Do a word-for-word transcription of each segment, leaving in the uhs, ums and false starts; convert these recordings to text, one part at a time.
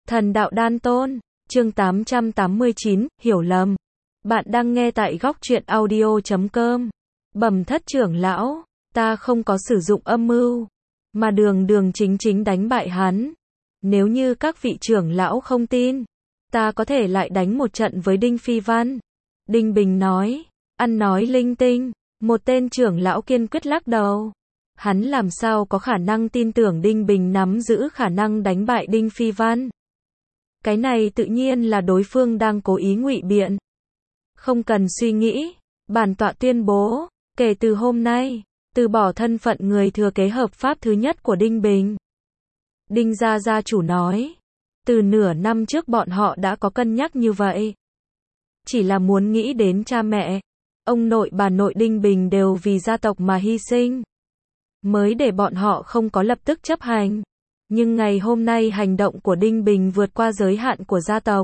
Thần đạo đan tôn, chương tám trăm tám mươi chín, hiểu lầm. Bạn đang nghe tại góc truyện audio chấm com. Bẩm thất trưởng lão, ta không có sử dụng âm mưu, mà đường đường chính chính đánh bại hắn. Nếu như các vị trưởng lão không tin, ta có thể lại đánh một trận với Đinh Phi Văn. Đinh Bình nói, ăn nói linh tinh, một tên trưởng lão kiên quyết lắc đầu. Hắn làm sao có khả năng tin tưởng Đinh Bình nắm giữ khả năng đánh bại Đinh Phi Văn. Cái này tự nhiên là đối phương đang cố ý ngụy biện. Không cần suy nghĩ, bản tọa tuyên bố, kể từ hôm nay, từ bỏ thân phận người thừa kế hợp pháp thứ nhất của Đinh Bình. Đinh gia gia chủ nói, từ nửa năm trước bọn họ đã có cân nhắc như vậy. Chỉ là muốn nghĩ đến cha mẹ, ông nội bà nội Đinh Bình đều vì gia tộc mà hy sinh, mới để bọn họ không có lập tức chấp hành. Nhưng ngày hôm nay hành động của Đinh Bình vượt qua giới hạn của gia tộc,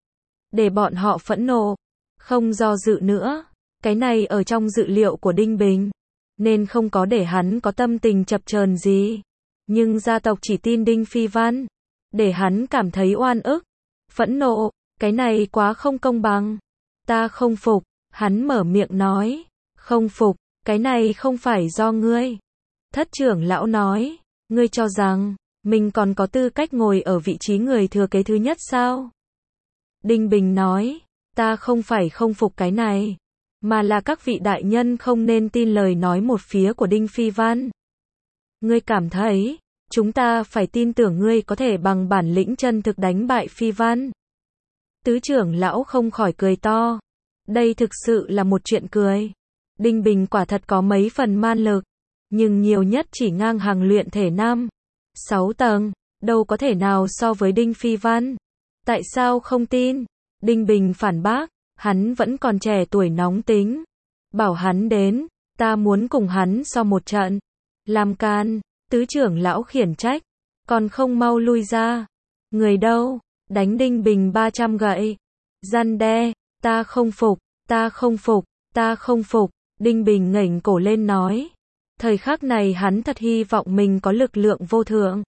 để bọn họ phẫn nộ, không do dự nữa. Cái này ở trong dự liệu của Đinh Bình, nên không có để hắn có tâm tình chập chờn gì. Nhưng gia tộc chỉ tin Đinh Phi Văn, để hắn cảm thấy oan ức, phẫn nộ, cái này quá không công bằng. Ta không phục, hắn mở miệng nói, không phục, cái này không phải do ngươi. Thất trưởng lão nói, ngươi cho rằng mình còn có tư cách ngồi ở vị trí người thừa kế thứ nhất sao? Đinh Bình nói, ta không phải không phục cái này, mà là các vị đại nhân không nên tin lời nói một phía của Đinh Phi Văn. Ngươi cảm thấy, chúng ta phải tin tưởng ngươi có thể bằng bản lĩnh chân thực đánh bại Phi Văn. Tứ trưởng lão không khỏi cười to. Đây thực sự là một chuyện cười. Đinh Bình quả thật có mấy phần man lực, nhưng nhiều nhất chỉ ngang hàng luyện thể năm, sáu tầng, đâu có thể nào so với Đinh Phi Văn. Tại sao không tin? Đinh Bình phản bác, hắn vẫn còn trẻ tuổi nóng tính. Bảo hắn đến, ta muốn cùng hắn so một trận. Làm can, tứ trưởng lão khiển trách, còn không mau lui ra. Người đâu? Đánh Đinh Bình ba trăm gậy. Răn đe, ta không phục, ta không phục, ta không phục. Đinh Bình ngẩng cổ lên nói. Thời khắc này hắn thật hy vọng mình có lực lượng vô thượng,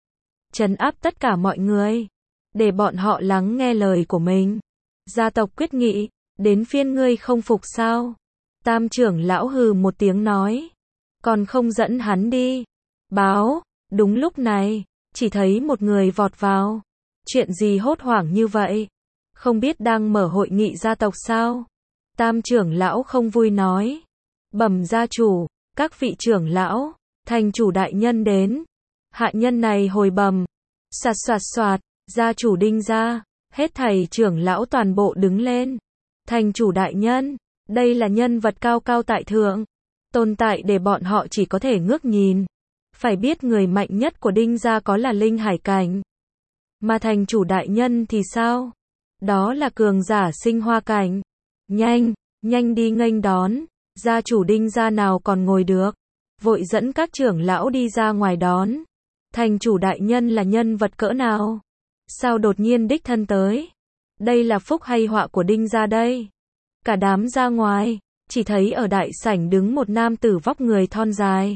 trấn áp tất cả mọi người, để bọn họ lắng nghe lời của mình. Gia tộc quyết nghị, đến phiên ngươi không phục sao? Tam trưởng lão hừ một tiếng nói, còn không dẫn hắn đi. Báo, đúng lúc này, chỉ thấy một người vọt vào. Chuyện gì hốt hoảng như vậy? Không biết đang mở hội nghị gia tộc sao? Tam trưởng lão không vui nói, bẩm gia chủ, các vị trưởng lão, thành chủ đại nhân đến. Hạ nhân này hồi bẩm, soạt soạt soạt, gia chủ Đinh gia, hết thảy trưởng lão toàn bộ đứng lên. Thành chủ đại nhân, đây là nhân vật cao cao tại thượng, tồn tại để bọn họ chỉ có thể ngước nhìn. Phải biết người mạnh nhất của Đinh gia có là linh hải cảnh, mà thành chủ đại nhân thì sao? Đó là cường giả sinh hoa cảnh. Nhanh, nhanh đi nghênh đón. Gia chủ Đinh gia nào còn ngồi được, vội dẫn các trưởng lão đi ra ngoài đón. Thành chủ đại nhân là nhân vật cỡ nào? Sao đột nhiên đích thân tới? Đây là phúc hay họa của Đinh gia đây? Cả đám ra ngoài, chỉ thấy ở đại sảnh đứng một nam tử vóc người thon dài.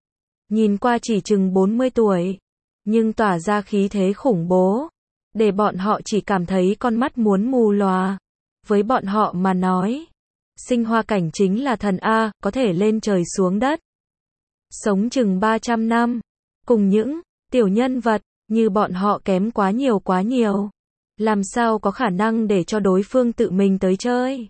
Nhìn qua chỉ chừng bốn mươi tuổi, nhưng tỏa ra khí thế khủng bố, để bọn họ chỉ cảm thấy con mắt muốn mù lòa. Với bọn họ mà nói, sinh hoa cảnh chính là thần A, có thể lên trời xuống đất. Sống chừng ba trăm năm, cùng những tiểu nhân vật như bọn họ kém quá nhiều quá nhiều. Làm sao có khả năng để cho đối phương tự mình tới chơi?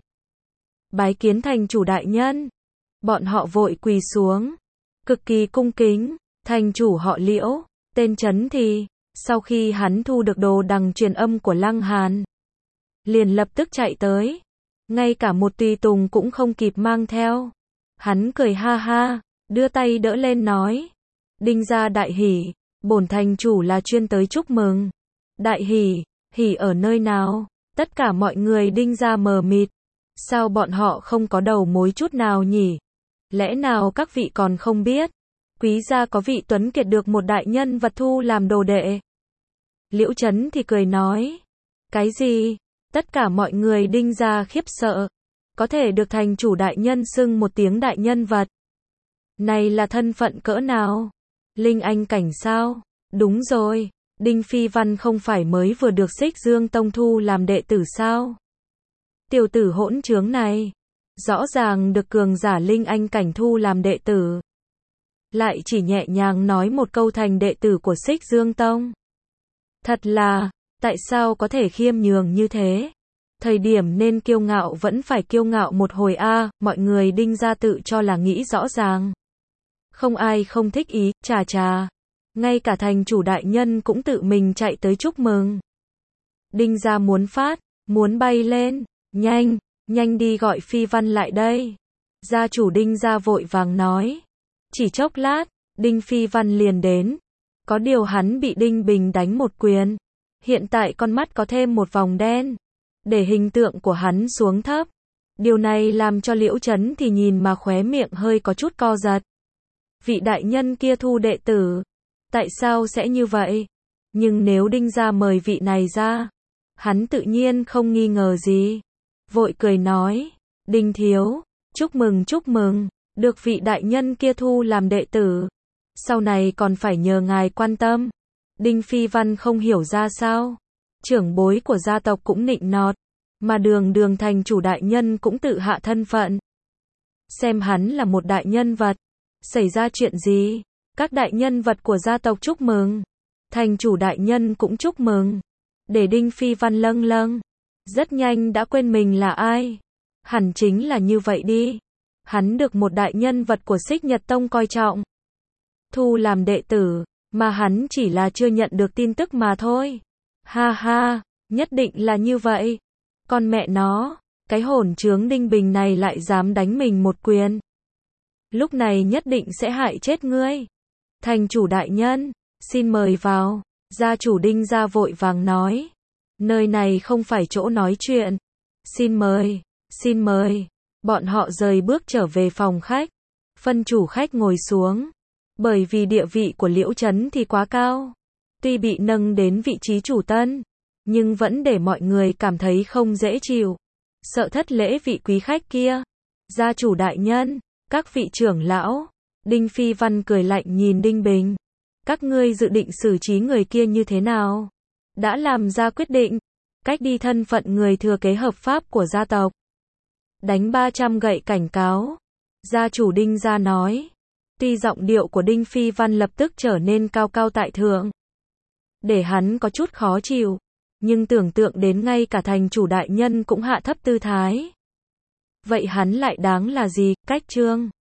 Bái kiến thành chủ đại nhân. Bọn họ vội quỳ xuống, cực kỳ cung kính. Thành chủ họ Liễu, tên Trấn thì, sau khi hắn thu được đồ đằng truyền âm của Lăng Hàn, liền lập tức chạy tới. Ngay cả một tùy tùng cũng không kịp mang theo. Hắn cười ha ha, đưa tay đỡ lên nói. Đinh gia đại hỉ, bổn thành chủ là chuyên tới chúc mừng. Đại hỉ, hỉ ở nơi nào? Tất cả mọi người Đinh gia mờ mịt. Sao bọn họ không có đầu mối chút nào nhỉ? Lẽ nào các vị còn không biết? Quý gia có vị tuấn kiệt được một đại nhân vật thu làm đồ đệ. Liễu Trấn thì cười nói. Cái gì? Tất cả mọi người Đinh gia khiếp sợ. Có thể được thành chủ đại nhân xưng một tiếng đại nhân vật. Này là thân phận cỡ nào? Linh anh cảnh sao? Đúng rồi, Đinh Phi Văn không phải mới vừa được Xích Dương Tông thu làm đệ tử sao? Tiểu tử hỗn trướng này, rõ ràng được cường giả linh anh cảnh thu làm đệ tử, lại chỉ nhẹ nhàng nói một câu thành đệ tử của Xích Dương Tông. Thật là, tại sao có thể khiêm nhường như thế? Thời điểm nên kiêu ngạo vẫn phải kiêu ngạo một hồi a, mọi người Đinh gia tự cho là nghĩ rõ ràng. Không ai không thích ý, chà chà. Ngay cả thành chủ đại nhân cũng tự mình chạy tới chúc mừng. Đinh gia muốn phát, muốn bay lên, nhanh, nhanh đi gọi Phi Văn lại đây. Gia chủ Đinh gia vội vàng nói. Chỉ chốc lát, Đinh Phi Văn liền đến. Có điều hắn bị Đinh Bình đánh một quyền. Hiện tại con mắt có thêm một vòng đen. Để hình tượng của hắn xuống thấp. Điều này làm cho Liễu Chấn thì nhìn mà khóe miệng hơi có chút co giật. Vị đại nhân kia thu đệ tử. Tại sao sẽ như vậy? Nhưng nếu Đinh gia mời vị này ra, hắn tự nhiên không nghi ngờ gì. Vội cười nói, Đinh thiếu, chúc mừng chúc mừng, được vị đại nhân kia thu làm đệ tử. Sau này còn phải nhờ ngài quan tâm. Đinh Phi Văn không hiểu ra sao. Trưởng bối của gia tộc cũng nịnh nọt, mà đường đường thành chủ đại nhân cũng tự hạ thân phận. Xem hắn là một đại nhân vật. Xảy ra chuyện gì? Các đại nhân vật của gia tộc chúc mừng. Thành chủ đại nhân cũng chúc mừng. Để Đinh Phi Văn lâng lâng. Rất nhanh đã quên mình là ai. Hẳn chính là như vậy đi. Hắn được một đại nhân vật của Xích Nhật Tông coi trọng. Thu làm đệ tử, mà hắn chỉ là chưa nhận được tin tức mà thôi. Ha ha, nhất định là như vậy. Con mẹ nó, cái hỗn trướng Đinh Bình này lại dám đánh mình một quyền. Lúc này nhất định sẽ hại chết ngươi. Thành chủ đại nhân, xin mời vào. Gia chủ Đinh gia vội vàng nói. Nơi này không phải chỗ nói chuyện. Xin mời, xin mời. Bọn họ rời bước trở về phòng khách. Phân chủ khách ngồi xuống. Bởi vì địa vị của Liễu Chấn thì quá cao. Tuy bị nâng đến vị trí chủ tân, nhưng vẫn để mọi người cảm thấy không dễ chịu. Sợ thất lễ vị quý khách kia. Gia chủ đại nhân, các vị trưởng lão. Đinh Phi Văn cười lạnh nhìn Đinh Bình. Các ngươi dự định xử trí người kia như thế nào? Đã làm ra quyết định. Cách đi thân phận người thừa kế hợp pháp của gia tộc. Đánh ba trăm gậy cảnh cáo. Gia chủ Đinh gia nói. Tuy giọng điệu của Đinh Phi Văn lập tức trở nên cao cao tại thượng. Để hắn có chút khó chịu. Nhưng tưởng tượng đến ngay cả thành chủ đại nhân cũng hạ thấp tư thái. Vậy hắn lại đáng là gì? Cách chương